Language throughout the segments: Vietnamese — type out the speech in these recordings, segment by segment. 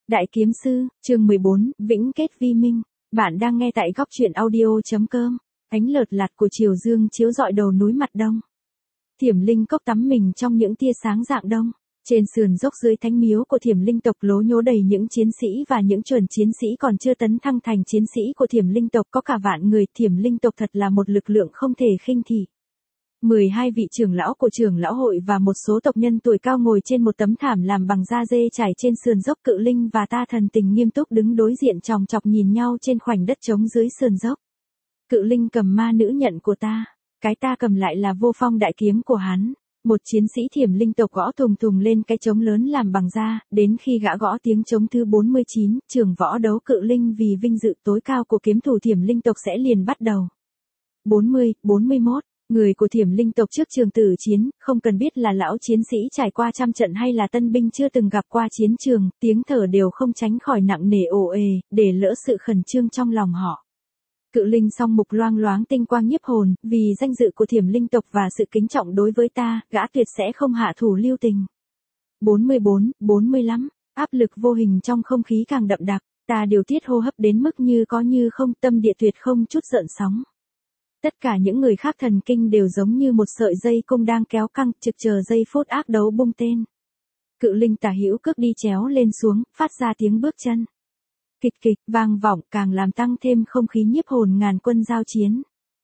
Đại kiếm sư, chương 14, vĩnh kết vi minh. Bạn đang nghe tại góc truyện audio.com. Ánh lợt lạt của chiều dương chiếu rọi đầu núi mặt đông. Thiểm Linh Cốc tắm mình trong những tia sáng rạng đông. Trên sườn dốc dưới thánh miếu của Thiểm Linh tộc lố nhố đầy những chiến sĩ và những chuẩn chiến sĩ còn chưa tấn thăng thành chiến sĩ của Thiểm Linh tộc, có cả vạn người. Thiểm Linh tộc thật là một lực lượng không thể khinh thị. 12 vị trưởng lão của trưởng lão hội và một số tộc nhân tuổi cao ngồi trên một tấm thảm làm bằng da dê trải trên sườn dốc. Cự Linh và Ta thần tình nghiêm túc đứng đối diện chòng chọc nhìn nhau trên khoảnh đất trống dưới sườn dốc. Cự Linh cầm ma nữ nhận của ta, cái ta cầm lại là vô phong đại kiếm của hắn. Một chiến sĩ Thiểm Linh tộc gõ thùng thùng lên cái trống lớn làm bằng da, đến khi gã gõ tiếng trống thứ 49, trường võ đấu Cự Linh vì vinh dự tối cao của kiếm thủ Thiểm Linh tộc sẽ liền bắt đầu. 40, 41. Người của Thiểm Linh tộc trước trường tử chiến, không cần biết là lão chiến sĩ trải qua trăm trận hay là tân binh chưa từng gặp qua chiến trường, tiếng thở đều không tránh khỏi nặng nề ồ ề, để lỡ sự khẩn trương trong lòng họ. Cự Linh song mục loang loáng tinh quang nhiếp hồn, vì danh dự của Thiểm Linh tộc và sự kính trọng đối với ta, gã tuyệt sẽ không hạ thủ lưu tình. 44, 45, áp lực vô hình trong không khí càng đậm đặc, ta điều tiết hô hấp đến mức như có như không, tâm địa tuyệt không chút gợn sóng. Tất cả những người khác thần kinh đều giống như một sợi dây cung đang kéo căng, trực chờ giây phút ác đấu bung tên. Cự Linh tả hữu cước đi chéo lên xuống, phát ra tiếng bước chân kịch kịch vang vọng, càng làm tăng thêm không khí nhiếp hồn ngàn quân giao chiến.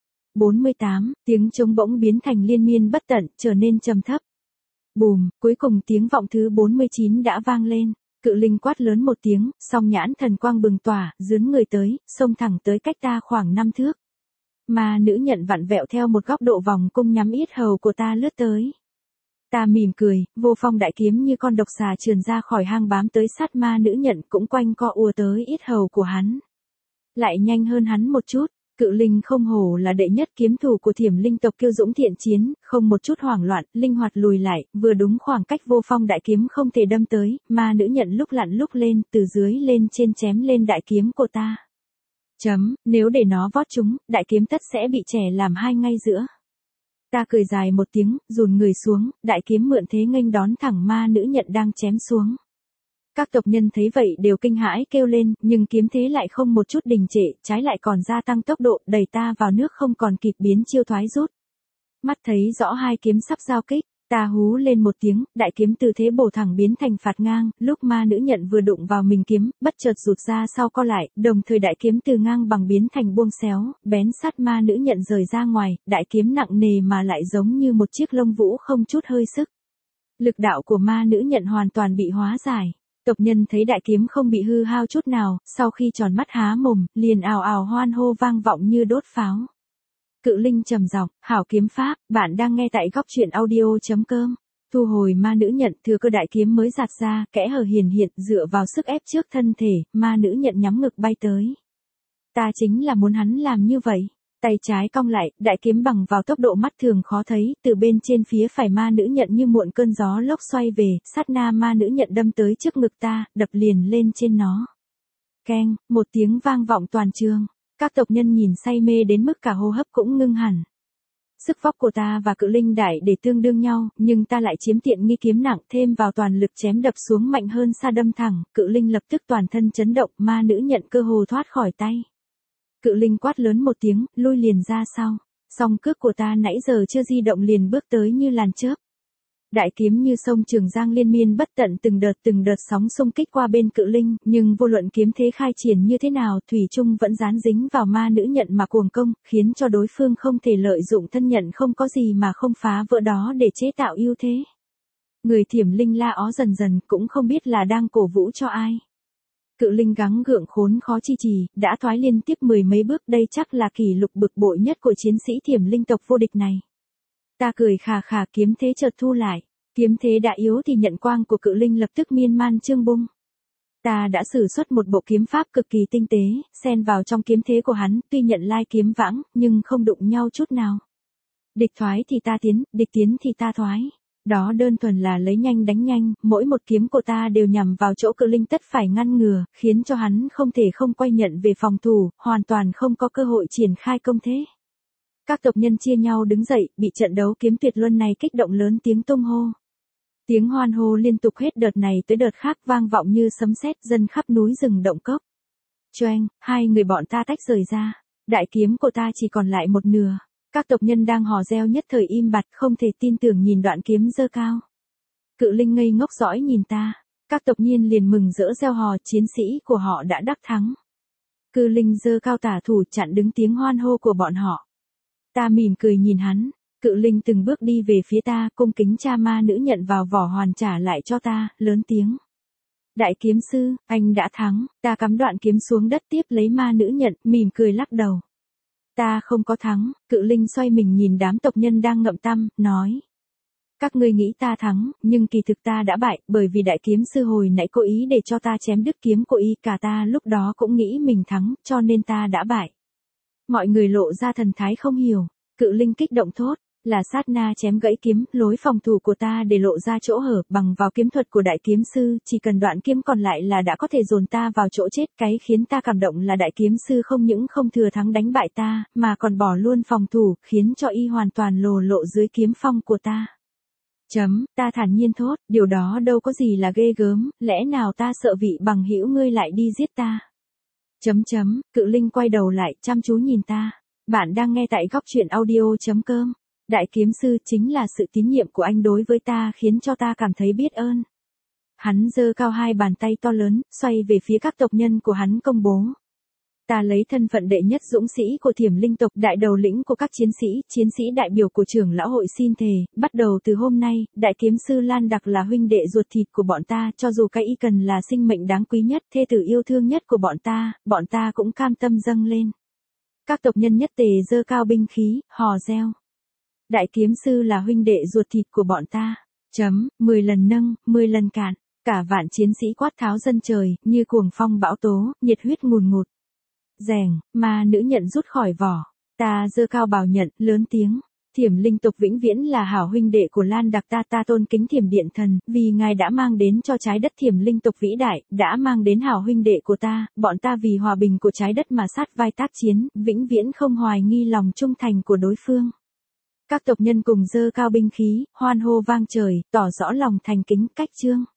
48, tiếng trống bỗng biến thành liên miên bất tận, trở nên trầm thấp. Bùm, cuối cùng tiếng vọng thứ 49 đã vang lên. Cự Linh quát lớn một tiếng, song nhãn thần quang bừng tỏa, dướn người tới, xông thẳng tới cách ta khoảng 5 thước. Ma nữ nhận vặn vẹo theo một góc độ vòng cung nhắm yết hầu của ta lướt tới. Ta mỉm cười, vô phong đại kiếm như con độc xà trườn ra khỏi hang bám tới sát ma nữ nhận, cũng quanh co ùa tới yết hầu của hắn. Lại nhanh hơn hắn một chút. Cự Linh không hổ là đệ nhất kiếm thủ của Thiểm Linh tộc kiêu dũng thiện chiến, không một chút hoảng loạn, linh hoạt lùi lại, vừa đúng khoảng cách vô phong đại kiếm không thể đâm tới, ma nữ nhận lúc lặn lúc lên, từ dưới lên trên chém lên đại kiếm của ta. Nếu để nó vót chúng, đại kiếm tất sẽ bị chẻ làm hai ngay giữa. Ta cười dài một tiếng, dùn người xuống, đại kiếm mượn thế nghênh đón thẳng ma nữ nhận đang chém xuống. Các tộc nhân thấy vậy đều kinh hãi kêu lên, nhưng kiếm thế lại không một chút đình trệ, trái lại còn gia tăng tốc độ, đẩy ta vào nước không còn kịp biến chiêu thoái rút. Mắt thấy rõ hai kiếm sắp giao kích, ta hú lên một tiếng, đại kiếm từ thế bổ thẳng biến thành phạt ngang, lúc ma nữ nhận vừa đụng vào mình kiếm, bất chợt rụt ra sau co lại, đồng thời đại kiếm từ ngang bằng biến thành buông xéo, bén sát ma nữ nhận rời ra ngoài, đại kiếm nặng nề mà lại giống như một chiếc lông vũ không chút hơi sức. Lực đạo của ma nữ nhận hoàn toàn bị hóa giải. Tộc nhân thấy đại kiếm không bị hư hao chút nào, sau khi tròn mắt há mồm, liền ào ào hoan hô vang vọng như đốt pháo. Cự Linh trầm giọng, hảo kiếm pháp, bạn đang nghe tại góc truyện audio.com. Thu hồi ma nữ nhận, thừa cơ đại kiếm mới giạt ra, kẽ hở hiển hiện, dựa vào sức ép trước thân thể, ma nữ nhận nhắm ngực bay tới. Ta chính là muốn hắn làm như vậy. Tay trái cong lại, đại kiếm bằng vào tốc độ mắt thường khó thấy, từ bên trên phía phải ma nữ nhận như muộn cơn gió lốc xoay về, sát na ma nữ nhận đâm tới trước ngực ta, đập liền lên trên nó. Keng, một tiếng vang vọng toàn trường. Các tộc nhân nhìn say mê đến mức cả hô hấp cũng ngưng hẳn. Sức vóc của ta và Cự Linh đại để tương đương nhau, nhưng ta lại chiếm tiện nghi kiếm nặng, thêm vào toàn lực chém đập xuống mạnh hơn xa đâm thẳng, Cự Linh lập tức toàn thân chấn động, ma nữ nhận cơ hồ thoát khỏi tay. Cự Linh quát lớn một tiếng, lui liền ra sau. Song cước của ta nãy giờ chưa di động liền bước tới như làn chớp. Đại kiếm như sông Trường Giang liên miên bất tận từng đợt sóng xung kích qua bên Cự Linh, nhưng vô luận kiếm thế khai triển như thế nào, thủy chung vẫn dán dính vào ma nữ nhận mà cuồng công, khiến cho đối phương không thể lợi dụng thân nhận không có gì mà không phá vỡ đó để chế tạo ưu thế. Người Thiểm Linh la ó dần dần cũng không biết là đang cổ vũ cho ai. Cự Linh gắng gượng khốn khó chi trì, đã thoái liên tiếp mười mấy bước, đây chắc là kỷ lục bực bội nhất của chiến sĩ Thiểm Linh tộc vô địch này. Ta cười khà khà, kiếm thế chợt thu lại. Kiếm thế đã yếu thì nhận quang của Cự Linh lập tức miên man trương bung. Ta đã sử xuất một bộ kiếm pháp cực kỳ tinh tế, xen vào trong kiếm thế của hắn, tuy nhận lai kiếm vãng, nhưng không đụng nhau chút nào. Địch thoái thì ta tiến, địch tiến thì ta thoái. Đó đơn thuần là lấy nhanh đánh nhanh, mỗi một kiếm của ta đều nhằm vào chỗ Cự Linh tất phải ngăn ngừa, khiến cho hắn không thể không quay nhận về phòng thủ, hoàn toàn không có cơ hội triển khai công thế. Các tộc nhân chia nhau đứng dậy, bị trận đấu kiếm tuyệt luân này kích động lớn tiếng tung hô. Tiếng hoan hô liên tục hết đợt này tới đợt khác vang vọng như sấm sét, dân khắp núi rừng động cốc. Choeng, hai người bọn ta tách rời ra. Đại kiếm của ta chỉ còn lại một nửa. Các tộc nhân đang hò reo nhất thời im bặt, không thể tin tưởng nhìn đoạn kiếm giơ cao. Cự linh ngây ngốc dõi nhìn ta. Các tộc nhiên liền mừng rỡ reo hò, chiến sĩ của họ đã đắc thắng. Cự linh giơ cao tả thủ chặn đứng tiếng hoan hô của bọn họ. Ta mỉm cười nhìn hắn. Cự linh từng bước đi về phía ta, cung kính cha ma nữ nhận vào vỏ hoàn trả lại cho ta, lớn tiếng. Đại kiếm sư, anh đã thắng. Ta cắm đoạn kiếm xuống đất tiếp lấy ma nữ nhận, mỉm cười lắc đầu. Ta không có thắng. Cự linh xoay mình nhìn đám tộc nhân đang ngậm tăm, nói. Các ngươi nghĩ ta thắng, nhưng kỳ thực ta đã bại, bởi vì đại kiếm sư hồi nãy cố ý để cho ta chém đứt kiếm của y, cả ta lúc đó cũng nghĩ mình thắng, cho nên ta đã bại. Mọi người lộ ra thần thái không hiểu. Cự linh kích động thốt. Là sát na chém gãy kiếm, lối phòng thủ của ta để lộ ra chỗ hở, bằng vào kiếm thuật của đại kiếm sư, chỉ cần đoạn kiếm còn lại là đã có thể dồn ta vào chỗ chết. Cái khiến ta cảm động là đại kiếm sư không những không thừa thắng đánh bại ta, mà còn bỏ luôn phòng thủ, khiến cho y hoàn toàn lộ dưới kiếm phong của ta. Ta thản nhiên thốt, điều đó đâu có gì là ghê gớm, lẽ nào ta sợ vị bằng hữu ngươi lại đi giết ta. Cự linh quay đầu lại, chăm chú nhìn ta. Bạn đang nghe tại góc truyện audio.com. Đại kiếm sư, chính là sự tín nhiệm của anh đối với ta khiến cho ta cảm thấy biết ơn. Hắn giơ cao hai bàn tay to lớn, xoay về phía các tộc nhân của hắn công bố. Ta lấy thân phận đệ nhất dũng sĩ của Thiểm Linh tộc, đại đầu lĩnh của các chiến sĩ đại biểu của trưởng lão hội xin thề, bắt đầu từ hôm nay, đại kiếm sư Lan Đặc là huynh đệ ruột thịt của bọn ta, cho dù cái y cần là sinh mệnh đáng quý nhất, thê tử yêu thương nhất của bọn ta cũng cam tâm dâng lên. Các tộc nhân nhất tề giơ cao binh khí, hò reo. Đại kiếm sư là huynh đệ ruột thịt của bọn ta. 10 lần nâng, 10 lần cạn. Cả vạn chiến sĩ quát tháo dân trời, như cuồng phong bão tố, nhiệt huyết ngùn ngụt. Rèng, ma nữ nhận rút khỏi vỏ. Ta giơ cao bào nhận, lớn tiếng. Thiểm Linh tộc vĩnh viễn là hảo huynh đệ của Lan Đặc ta tôn kính Thiểm Điện Thần, vì ngài đã mang đến cho trái đất Thiểm Linh tộc vĩ đại, đã mang đến hảo huynh đệ của ta, bọn ta vì hòa bình của trái đất mà sát vai tác chiến, vĩnh viễn không hoài nghi lòng trung thành của đối phương. Các tộc nhân cùng giơ cao binh khí, hoan hô vang trời, tỏ rõ lòng thành kính cách chương.